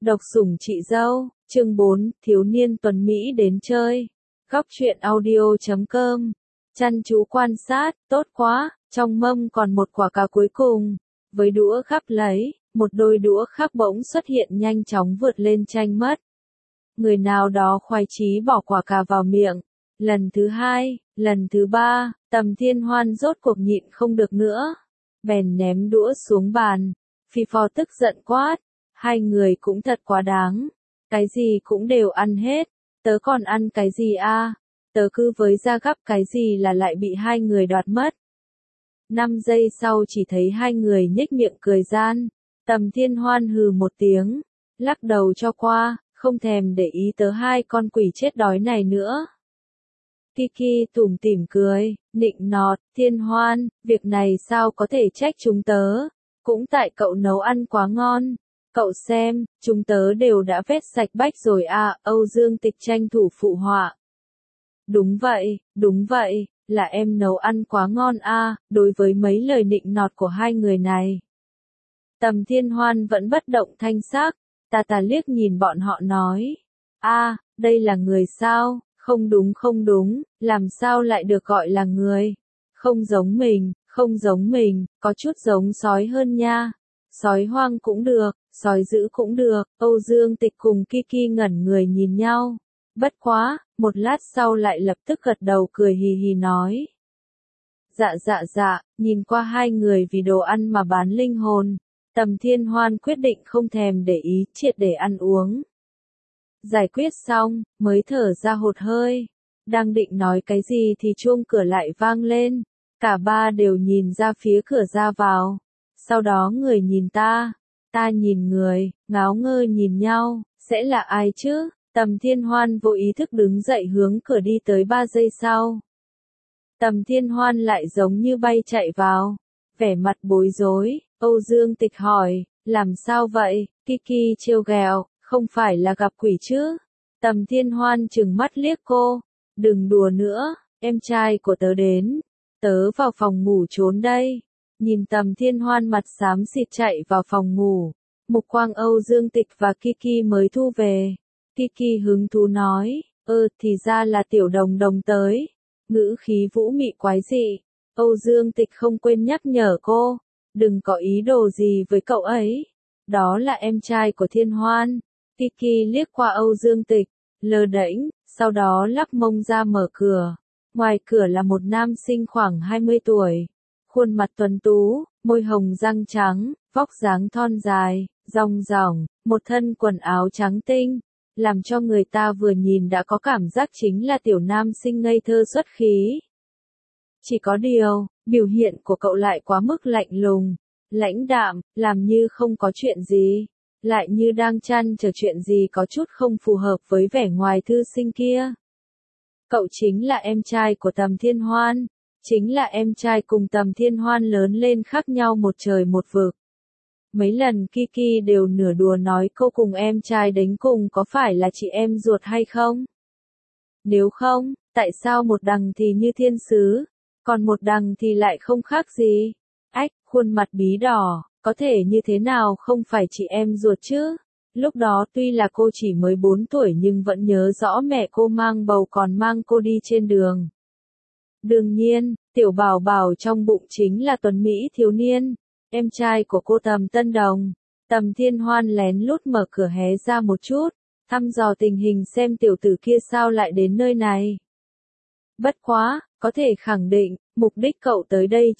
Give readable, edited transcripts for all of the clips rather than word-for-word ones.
Độc sủng chị dâu, chương 4, thiếu niên tuấn Mỹ đến chơi. Góc truyện audio.com. Chăm chú quan sát, tốt quá, trong mâm còn một quả cà cuối cùng. Với đũa gắp lấy, một đôi đũa khác bỗng xuất hiện nhanh chóng vượt lên tranh mất. Người nào đó khoái chí bỏ quả cà vào miệng. Lần thứ hai, lần thứ ba, Tầm Thiên Hoan rốt cuộc nhịn không được nữa. Bèn ném đũa xuống bàn. Phi Phò tức giận quát. Hai người cũng thật quá đáng. Cái gì cũng đều ăn hết. Tớ còn ăn cái gì a? Tớ cứ với ra gắp cái gì là lại bị hai người đoạt mất. 5 giây sau chỉ thấy hai người nhếch miệng cười gian. Tầm Thiên Hoan hừ một tiếng. Lắc đầu cho qua, không thèm để ý tớ hai con quỷ chết đói này nữa. Kiki tủm tỉm cười, nịnh nọt, Thiên Hoan, việc này sao có thể trách chúng tớ. Cũng tại cậu nấu ăn quá ngon. Cậu xem, chúng tớ đều đã vét sạch bách rồi à, Âu Dương Tịch tranh thủ phụ họa. Đúng vậy, là em nấu ăn quá ngon à, đối với mấy lời nịnh nọt của hai người này. Tầm Thiên Hoan vẫn bất động thanh sắc, ta liếc nhìn bọn họ nói. Đây là người sao, không đúng, làm sao lại được gọi là người. Không giống mình, có chút giống sói hơn nha. Sói hoang cũng được, sói dữ cũng được, Âu Dương Tịch cùng Kiki ngẩn người nhìn nhau. Bất quá, một lát sau lại lập tức gật đầu cười hì hì nói. Dạ, nhìn qua hai người vì đồ ăn mà bán linh hồn, Tầm Thiên Hoan quyết định không thèm để ý, triệt để ăn uống. Giải quyết xong, mới thở ra hột hơi. Đang định nói cái gì thì chuông cửa lại vang lên. Cả ba đều nhìn ra phía cửa ra vào. Sau đó người nhìn ta nhìn người, ngáo ngơ nhìn nhau, sẽ là ai chứ? Tầm Thiên Hoan vô ý thức đứng dậy hướng cửa đi tới 3 giây sau. Tầm Thiên Hoan lại giống như bay chạy vào, vẻ mặt bối rối, Âu Dương Tịch hỏi, làm sao vậy? Kiki trêu ghẹo, không phải là gặp quỷ chứ? Tầm Thiên Hoan trừng mắt liếc cô, đừng đùa nữa, em trai của tớ đến, tớ vào phòng ngủ trốn đây. Nhìn Tầm Thiên Hoan mặt xám xịt chạy vào phòng ngủ, mục quang Âu Dương Tịch và Kiki mới thu về. Kiki hứng thú nói, thì ra là tiểu đồng đồng tới. Ngữ khí vũ mị quái dị. Âu Dương Tịch không quên nhắc nhở cô, đừng có ý đồ gì với cậu ấy. Đó là em trai của Thiên Hoan. Kiki liếc qua Âu Dương Tịch, lơ đễnh, sau đó lắc mông ra mở cửa. Ngoài cửa là một nam sinh khoảng 20 tuổi. Khuôn mặt tuấn tú, môi hồng răng trắng, vóc dáng thon dài, rong ròng, một thân quần áo trắng tinh, làm cho người ta vừa nhìn đã có cảm giác chính là tiểu nam sinh ngây thơ xuất khí. Chỉ có điều, biểu hiện của cậu lại quá mức lạnh lùng, lãnh đạm, làm như không có chuyện gì, lại như đang trăn trở chuyện gì có chút không phù hợp với vẻ ngoài thư sinh kia. Cậu chính là em trai của Tầm Thiên Hoan. Chính là em trai cùng Tầm Thiên Hoan lớn lên khác nhau một trời một vực. Mấy lần Kiki đều nửa đùa nói cô cùng em trai đánh cùng có phải là chị em ruột hay không? Nếu không, tại sao một đằng thì như thiên sứ, còn một đằng thì lại không khác gì? Khuôn mặt bí đỏ, có thể như thế nào không phải chị em ruột chứ? Lúc đó tuy là cô chỉ mới 4 tuổi nhưng vẫn nhớ rõ mẹ cô mang bầu còn mang cô đi trên đường. Đương nhiên, tiểu bảo bảo trong bụng chính là tuấn Mỹ thiếu niên, em trai của cô Tầm Tân Đồng. Tầm Thiên Hoan lén lút mở cửa hé ra một chút, thăm dò tình hình xem tiểu tử kia sao lại đến nơi này. Bất quá, có thể khẳng định, mục đích cậu tới đây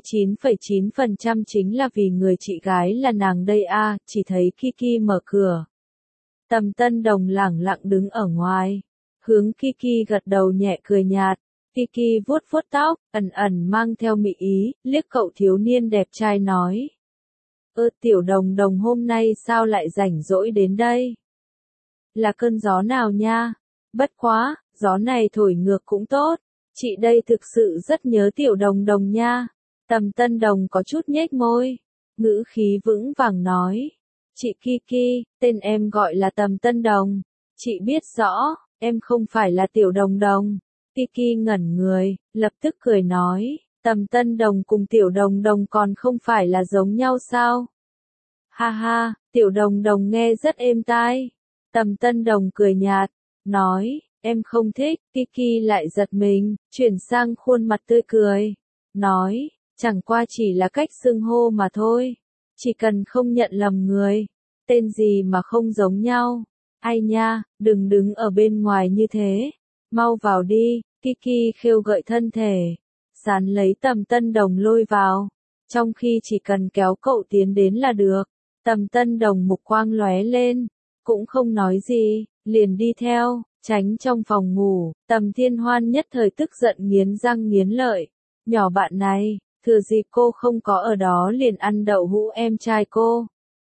99,9% chính là vì người chị gái là nàng đây à, chỉ thấy Kiki mở cửa. Tầm Tân Đồng lẳng lặng đứng ở ngoài, hướng Kiki gật đầu nhẹ cười nhạt. Kiki vuốt tóc, ẩn mang theo mị ý, liếc cậu thiếu niên đẹp trai nói. Tiểu đồng đồng hôm nay sao lại rảnh rỗi đến đây? Là cơn gió nào nha? Bất quá, gió này thổi ngược cũng tốt. Chị đây thực sự rất nhớ tiểu đồng đồng nha. Tầm Tân Đồng có chút nhếch môi, ngữ khí vững vàng nói. Chị Kiki, tên em gọi là Tầm Tân Đồng. Chị biết rõ, em không phải là tiểu đồng đồng. Kiki ngẩn người, lập tức cười nói, Tầm Tân Đồng cùng tiểu đồng đồng còn không phải là giống nhau sao? Ha ha, Tiểu Đồng Đồng nghe rất êm tai. Tầm Tân Đồng cười nhạt, nói, em không thích. Kiki lại giật mình, chuyển sang khuôn mặt tươi cười, nói, chẳng qua chỉ là cách xưng hô mà thôi. Chỉ cần không nhận lầm người, tên gì mà không giống nhau. Ai nha, đừng đứng ở bên ngoài như thế, mau vào đi. Kiki khêu gợi thân thể, sán lấy Tầm Tân Đồng lôi vào, trong khi chỉ cần kéo cậu tiến đến là được. Tầm Tân Đồng mục quang lóe lên, cũng không nói gì, liền đi theo, tránh trong phòng ngủ. Tầm Thiên Hoan nhất thời tức giận nghiến răng nghiến lợi, nhỏ bạn này, thừa dịp cô không có ở đó liền ăn đậu hũ em trai cô.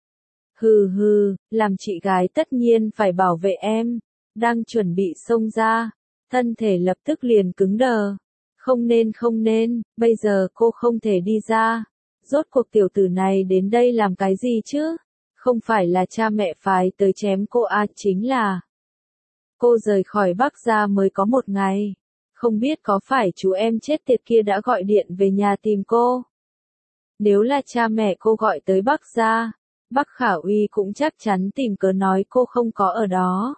Hừ hừ, làm chị gái tất nhiên phải bảo vệ em. Đang chuẩn bị xông ra, thân thể lập tức liền cứng đờ. Không nên, bây giờ cô không thể đi ra. Rốt cuộc tiểu tử này đến đây làm cái gì chứ? Không phải là cha mẹ phái tới chém cô à, chính là cô rời khỏi Bắc gia mới có một ngày. Không biết có phải chú em chết tiệt kia đã gọi điện về nhà tìm cô? Nếu là cha mẹ cô gọi tới Bắc gia, Bắc Khả Uy cũng chắc chắn tìm cớ nói cô không có ở đó.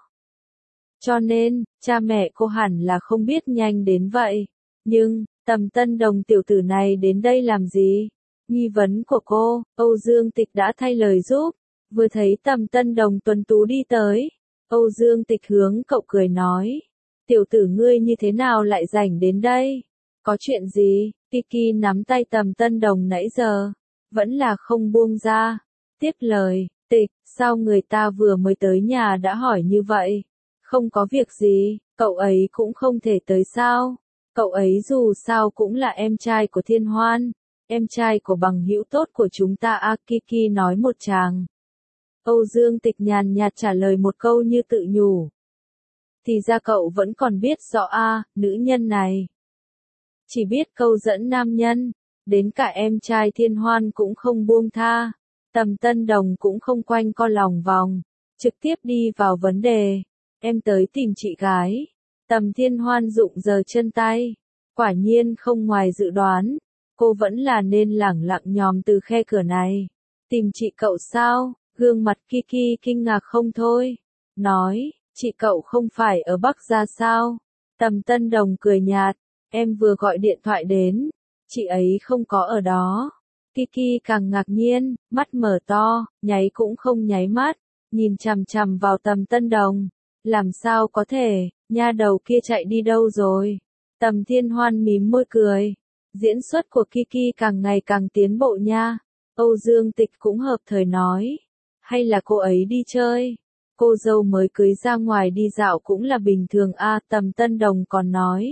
Cho nên, cha mẹ cô hẳn là không biết nhanh đến vậy. Nhưng, Tầm Tân Đồng tiểu tử này đến đây làm gì? Nghi vấn của cô, Âu Dương Tịch đã thay lời giúp. Vừa thấy Tầm Tân Đồng tuấn tú đi tới, Âu Dương Tịch hướng cậu cười nói, tiểu tử ngươi như thế nào lại rảnh đến đây? Có chuyện gì? Kiki nắm tay Tầm Tân Đồng nãy giờ, vẫn là không buông ra. Tiếp lời, Tịch, sao người ta vừa mới tới nhà đã hỏi như vậy? Không có việc gì, cậu ấy cũng không thể tới sao? Cậu ấy dù sao cũng là em trai của Thiên Hoan, em trai của bằng hữu tốt của chúng ta à, Kiki nói một tràng. Âu Dương Tịch nhàn nhạt trả lời một câu như tự nhủ. Thì ra cậu vẫn còn biết rõ à, nữ nhân này. Chỉ biết câu dẫn nam nhân, đến cả em trai Thiên Hoan cũng không buông tha. Tầm Tân Đồng cũng không quanh co lòng vòng, trực tiếp đi vào vấn đề. Em tới tìm chị gái. Tầm Thiên Hoan rụng giờ chân tay. Quả nhiên không ngoài dự đoán, cô vẫn là nên lẳng lặng nhòm từ khe cửa này. Tìm chị cậu sao? Gương mặt Kiki kinh ngạc không thôi. Nói, chị cậu không phải ở Bắc gia sao? Tầm Tân Đồng cười nhạt, em vừa gọi điện thoại đến, chị ấy không có ở đó. Kiki càng ngạc nhiên, mắt mở to, nháy cũng không nháy mắt, nhìn chằm chằm vào Tầm Tân Đồng. Làm sao có thể, nha đầu kia chạy đi đâu rồi? Tầm Thiên Hoan mím môi cười. Diễn xuất của Kiki càng ngày càng tiến bộ nha. Âu Dương Tịch cũng hợp thời nói. Hay là cô ấy đi chơi? Cô dâu mới cưới ra ngoài đi dạo cũng là bình thường à, Tầm Tân Đồng còn nói.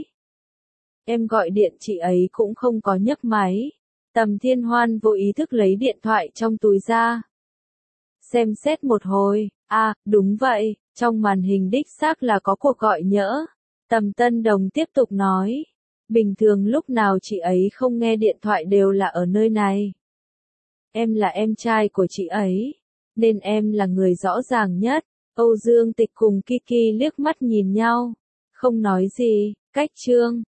Em gọi điện chị ấy cũng không có nhấc máy. Tầm Thiên Hoan vô ý thức lấy điện thoại trong túi ra. Xem xét một hồi, à, đúng vậy, trong màn hình đích xác là có cuộc gọi nhỡ. Tầm Tân Đồng tiếp tục nói. Bình thường lúc nào chị ấy không nghe điện thoại đều là ở nơi này. Em là em trai của chị ấy, nên em là người rõ ràng nhất. Âu Dương Tịch cùng Kiki liếc mắt nhìn nhau, không nói gì, cách chương.